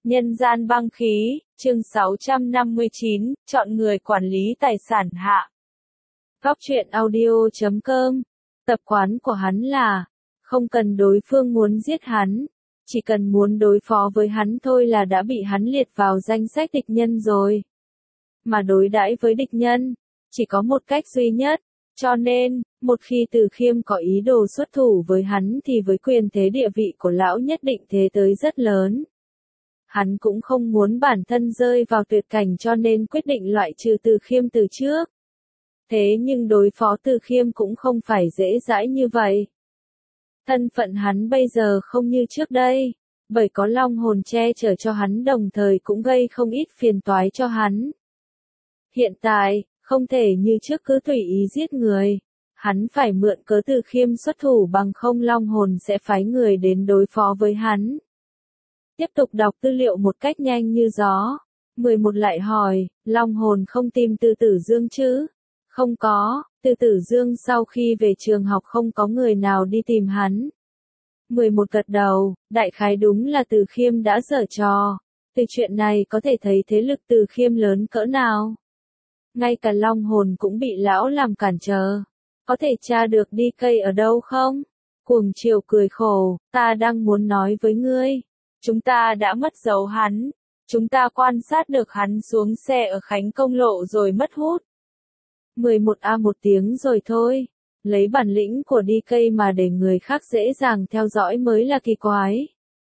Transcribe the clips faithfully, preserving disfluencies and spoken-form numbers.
Nhân gian băng khí, chương sáu trăm năm mươi chín, chọn người quản lý tài sản hạ. Góc truyện audio chấm com. Tập quán của hắn là, không cần đối phương muốn giết hắn, chỉ cần muốn đối phó với hắn thôi là đã bị hắn liệt vào danh sách địch nhân rồi. Mà đối đãi với địch nhân, chỉ có một cách duy nhất, cho nên, một khi Từ Khiêm có ý đồ xuất thủ với hắn thì với quyền thế địa vị của lão nhất định thế tới rất lớn. Hắn cũng không muốn bản thân rơi vào tuyệt cảnh cho nên quyết định loại trừ Từ Khiêm từ trước. Thế nhưng đối phó Từ Khiêm cũng không phải dễ dãi như vậy. Thân phận hắn bây giờ không như trước đây, bởi có long hồn che chở cho hắn đồng thời cũng gây không ít phiền toái cho hắn. Hiện tại, không thể như trước cứ tùy ý giết người, hắn phải mượn cớ Từ Khiêm xuất thủ bằng không long hồn sẽ phái người đến đối phó với hắn. Tiếp tục đọc tư liệu một cách nhanh như gió. mười một lại hỏi, long hồn không tìm Từ Tử Dương chứ? Không có, Từ Tử Dương sau khi về trường học không có người nào đi tìm hắn. mười một gật đầu, đại khái đúng là Từ Khiêm đã giở trò. Từ chuyện này có thể thấy thế lực Từ Khiêm lớn cỡ nào. Ngay cả long hồn cũng bị lão làm cản trở. Có thể tra được đi cây ở đâu không? Cuồng Triều cười khổ, ta đang muốn nói với ngươi. Chúng ta đã mất dấu hắn. Chúng ta quan sát được hắn xuống xe ở Khánh Công Lộ rồi mất hút. mười một a một tiếng rồi thôi. Lấy bản lĩnh của đi cây mà để người khác dễ dàng theo dõi mới là kỳ quái.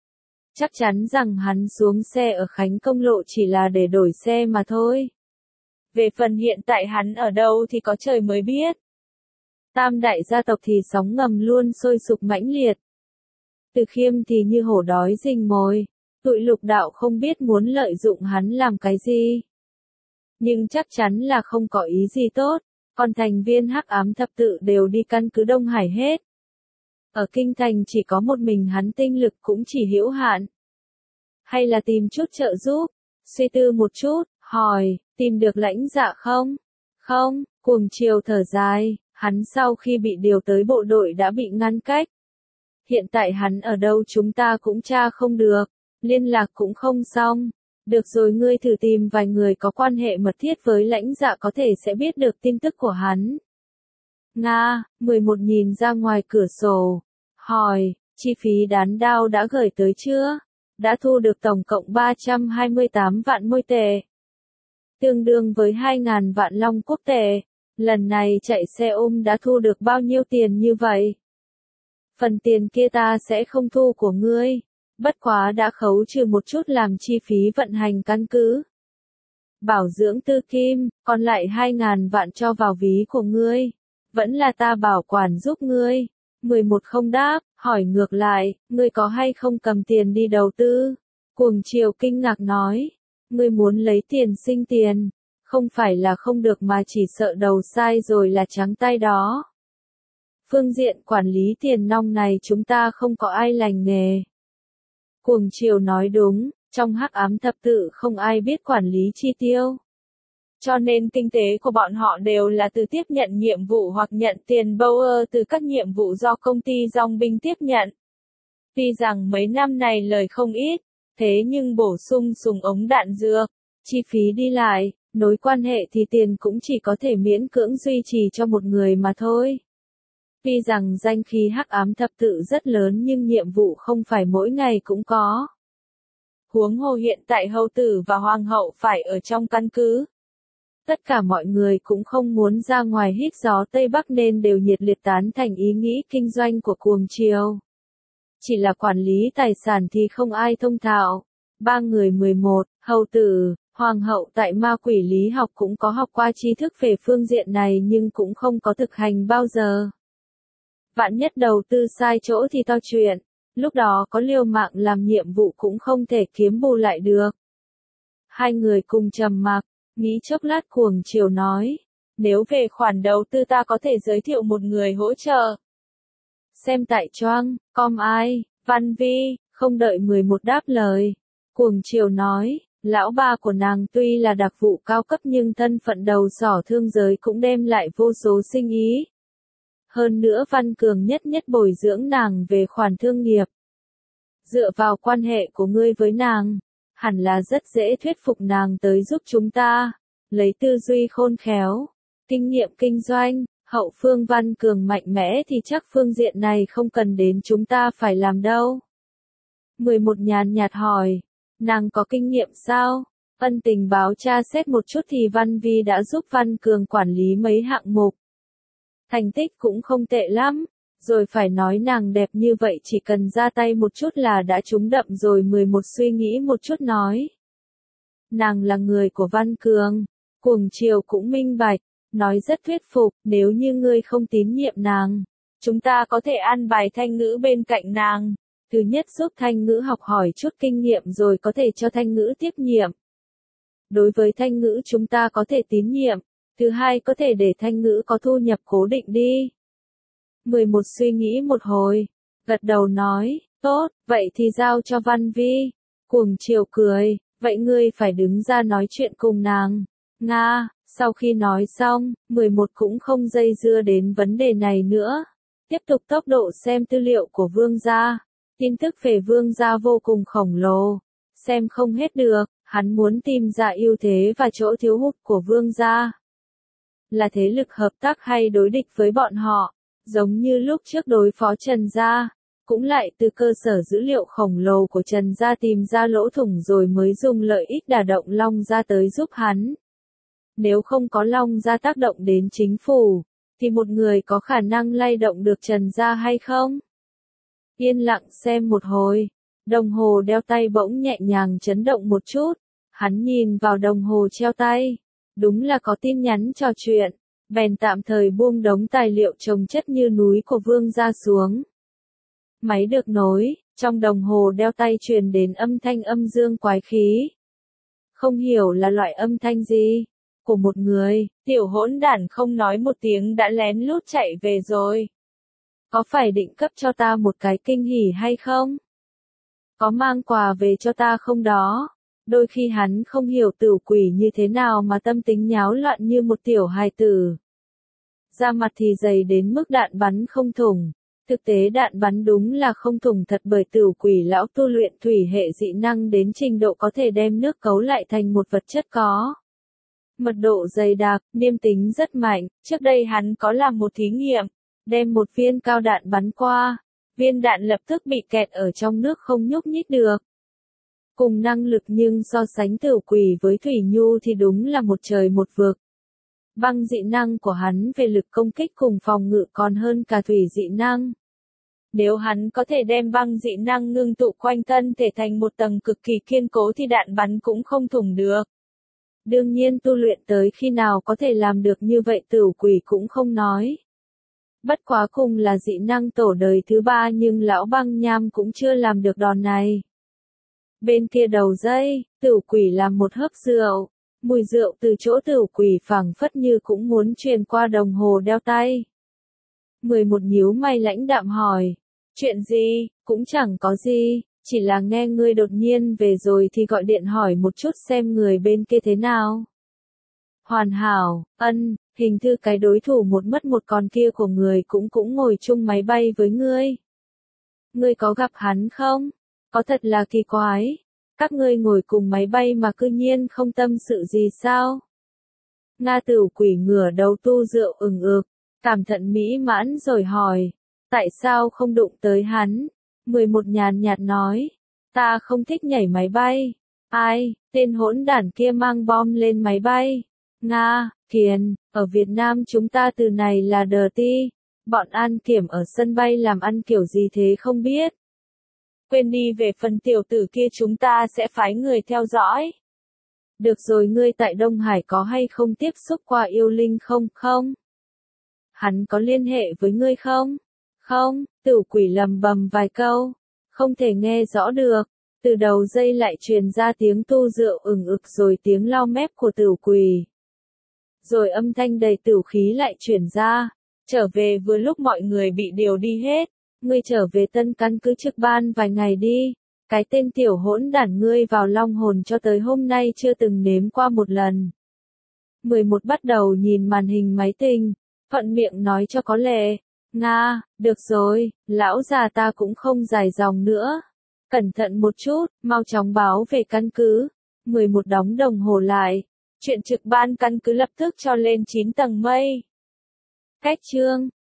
Chắc chắn rằng hắn xuống xe ở Khánh Công Lộ chỉ là để đổi xe mà thôi. Về phần hiện tại hắn ở đâu thì có trời mới biết. Tam đại gia tộc thì sóng ngầm luôn sôi sục mãnh liệt. Từ Khiêm thì như hổ đói rình mồi, tụi lục đạo không biết muốn lợi dụng hắn làm cái gì. Nhưng chắc chắn là không có ý gì tốt, còn thành viên hắc ám thập tự đều đi căn cứ Đông Hải hết. Ở kinh thành chỉ có một mình hắn tinh lực cũng chỉ hữu hạn. Hay là tìm chút trợ giúp, suy tư một chút, hỏi, tìm được lãnh dạ không? Không, Cuồng Triều thở dài, hắn sau khi bị điều tới bộ đội đã bị ngăn cách. Hiện tại hắn ở đâu chúng ta cũng tra không được, liên lạc cũng không xong. Được rồi, ngươi thử tìm vài người có quan hệ mật thiết với lãnh dạ có thể sẽ biết được tin tức của hắn. Nga, mười một nhìn ra ngoài cửa sổ, hỏi, chi phí đán đao đã gửi tới chưa? Đã thu được tổng cộng ba trăm hai mươi tám vạn môi tệ. Tương đương với hai nghìn vạn long quốc tệ. Lần này chạy xe ôm đã thu được bao nhiêu tiền như vậy? Phần tiền kia ta sẽ không thu của ngươi. Bất quá đã khấu trừ một chút làm chi phí vận hành căn cứ. Bảo dưỡng tư kim, còn lại hai nghìn vạn cho vào ví của ngươi. Vẫn là ta bảo quản giúp ngươi. mười một không đáp, hỏi ngược lại, ngươi có hay không cầm tiền đi đầu tư? Cuồng Triều kinh ngạc nói, ngươi muốn lấy tiền sinh tiền, không phải là không được mà chỉ sợ đầu sai rồi là trắng tay đó. Phương diện quản lý tiền nong này chúng ta không có ai lành nghề. Cuồng Triều nói đúng, trong hắc ám thập tự không ai biết quản lý chi tiêu. Cho nên kinh tế của bọn họ đều là từ tiếp nhận nhiệm vụ hoặc nhận tiền Bower từ các nhiệm vụ do công ty dòng binh tiếp nhận. Tuy rằng mấy năm này lời không ít, thế nhưng bổ sung súng ống đạn dược, chi phí đi lại, nối quan hệ thì tiền cũng chỉ có thể miễn cưỡng duy trì cho một người mà thôi. Tuy rằng danh khí hắc ám thập tự rất lớn nhưng nhiệm vụ không phải mỗi ngày cũng có. Huống hồ hiện tại hầu tử và hoàng hậu phải ở trong căn cứ. Tất cả mọi người cũng không muốn ra ngoài hít gió Tây Bắc nên đều nhiệt liệt tán thành ý nghĩ kinh doanh của Cuồng Triều. Chỉ là quản lý tài sản thì không ai thông thạo. Ba người mười một, hầu tử, hoàng hậu tại ma quỷ lý học cũng có học qua tri thức về phương diện này nhưng cũng không có thực hành bao giờ. Vạn nhất đầu tư sai chỗ thì to chuyện, lúc đó có liều mạng làm nhiệm vụ cũng không thể kiếm bù lại được. Hai người cùng trầm mặc, nghĩ chốc lát Cuồng Triều nói, nếu về khoản đầu tư ta có thể giới thiệu một người hỗ trợ. Xem tại choang, com ai, Văn Vi, không đợi mười một đáp lời. Cuồng Triều nói, lão ba của nàng tuy là đặc vụ cao cấp nhưng thân phận đầu sỏ thương giới cũng đem lại vô số sinh ý. Hơn nữa Văn Cường nhất nhất bồi dưỡng nàng về khoản thương nghiệp. Dựa vào quan hệ của ngươi với nàng, hẳn là rất dễ thuyết phục nàng tới giúp chúng ta. Lấy tư duy khôn khéo, kinh nghiệm kinh doanh, hậu phương Văn Cường mạnh mẽ thì chắc phương diện này không cần đến chúng ta phải làm đâu. mười một nhàn nhạt hỏi, nàng có kinh nghiệm sao? Ân tình báo tra xét một chút thì Văn Vi đã giúp Văn Cường quản lý mấy hạng mục. Thành tích cũng không tệ lắm, rồi phải nói nàng đẹp như vậy chỉ cần ra tay một chút là đã trúng đậm rồi. Mười một suy nghĩ một chút nói. Nàng là người của Văn Cường, Cuồng Triều cũng minh bạch, nói rất thuyết phục, nếu như ngươi không tín nhiệm nàng, chúng ta có thể an bài Thanh Ngữ bên cạnh nàng. Thứ nhất giúp Thanh Ngữ học hỏi chút kinh nghiệm rồi có thể cho Thanh Ngữ tiếp nhiệm. Đối với Thanh Ngữ chúng ta có thể tín nhiệm. Thứ hai có thể để Thanh Ngữ có thu nhập cố định đi. mười một suy nghĩ một hồi, gật đầu nói, tốt, vậy thì giao cho Văn Vi. Cuồng Triều cười, vậy ngươi phải đứng ra nói chuyện cùng nàng. Nga, sau khi nói xong, mười một cũng không dây dưa đến vấn đề này nữa. Tiếp tục tốc độ xem tư liệu của Vương gia. Tin tức về Vương gia vô cùng khổng lồ. Xem không hết được, hắn muốn tìm ra ưu thế và chỗ thiếu hụt của Vương gia. Là thế lực hợp tác hay đối địch với bọn họ, giống như lúc trước đối phó Trần gia, cũng lại từ cơ sở dữ liệu khổng lồ của Trần gia tìm ra lỗ thủng rồi mới dùng lợi ích đả động Long gia tới giúp hắn. Nếu không có Long gia tác động đến chính phủ, thì một người có khả năng lay động được Trần gia hay không? Yên lặng xem một hồi, đồng hồ đeo tay bỗng nhẹ nhàng chấn động một chút, hắn nhìn vào đồng hồ treo tay, đúng là có tin nhắn trò chuyện, bèn tạm thời buông đống tài liệu chồng chất như núi của Vương gia xuống. Máy được nối, trong đồng hồ đeo tay truyền đến âm thanh âm dương quái khí. Không hiểu là loại âm thanh gì? Của một người, tiểu hỗn đản không nói một tiếng đã lén lút chạy về rồi. Có phải định cấp cho ta một cái kinh hỉ hay không? Có mang quà về cho ta không đó? Đôi khi hắn không hiểu Tửu Quỷ như thế nào mà tâm tính nháo loạn như một tiểu hài tử. Da mặt thì dày đến mức đạn bắn không thủng. Thực tế đạn bắn đúng là không thủng thật bởi Tửu Quỷ lão tu luyện thủy hệ dị năng đến trình độ có thể đem nước cấu lại thành một vật chất có mật độ dày đặc, niêm tính rất mạnh. Trước đây hắn có làm một thí nghiệm, đem một viên cao đạn bắn qua, viên đạn lập tức bị kẹt ở trong nước không nhúc nhích được. Cùng năng lực nhưng so sánh Tửu Quỷ với Thủy Nhu thì đúng là một trời một vực. Băng dị năng của hắn về lực công kích cùng phòng ngự còn hơn cả thủy dị năng. Nếu hắn có thể đem băng dị năng ngưng tụ quanh thân thể thành một tầng cực kỳ kiên cố thì đạn bắn cũng không thủng được. Đương nhiên tu luyện tới khi nào có thể làm được như vậy Tửu Quỷ cũng không nói. Bất quá cùng là dị năng tổ đời thứ ba nhưng lão băng nham cũng chưa làm được đòn này. Bên kia đầu dây, Tửu Quỷ làm một hớp rượu. Mùi rượu từ chỗ Tửu Quỷ phảng phất như cũng muốn truyền qua đồng hồ đeo tay. mười một nhíu mày lãnh đạm hỏi. Chuyện gì? Cũng chẳng có gì, chỉ là nghe ngươi đột nhiên về rồi thì gọi điện hỏi một chút xem người bên kia thế nào. Hoàn hảo, ân, hình thư cái đối thủ một mất một còn kia của người cũng cũng ngồi chung máy bay với ngươi. Ngươi có gặp hắn không? Có thật là kỳ quái. Các ngươi ngồi cùng máy bay mà cư nhiên không tâm sự gì sao? Nga Tửu Quỷ ngửa đầu tu rượu ừng ực, cảm thận mỹ mãn rồi hỏi. Tại sao không đụng tới hắn? mười một nhàn nhạt nói. Ta không thích nhảy máy bay. Ai, tên hỗn đản kia mang bom lên máy bay. Nga, Kiền, ở Việt Nam chúng ta từ này là đờ ti. Bọn an kiểm ở sân bay làm ăn kiểu gì thế không biết. Quên đi về phần tiểu tử kia chúng ta sẽ phái người theo dõi. Được rồi ngươi tại Đông Hải có hay không tiếp xúc qua yêu linh không không? Hắn có liên hệ với ngươi không? Không, Tửu Quỷ lầm bầm vài câu. Không thể nghe rõ được. Từ đầu dây lại truyền ra tiếng tu rượu ừng ực rồi tiếng lau mép của Tửu Quỷ. Rồi âm thanh đầy tửu khí lại truyền ra. Trở về vừa lúc mọi người bị điều đi hết. Ngươi trở về tân căn cứ trực ban vài ngày đi. Cái tên tiểu hỗn đản ngươi vào long hồn cho tới hôm nay chưa từng nếm qua một lần. mười một bắt đầu nhìn màn hình máy tính. Thuận miệng nói cho có lệ. Nga, được rồi, lão già ta cũng không dài dòng nữa. Cẩn thận một chút, mau chóng báo về căn cứ. mười một đóng đồng hồ lại. Chuyện trực ban căn cứ lập tức cho lên chín tầng mây. Cách chương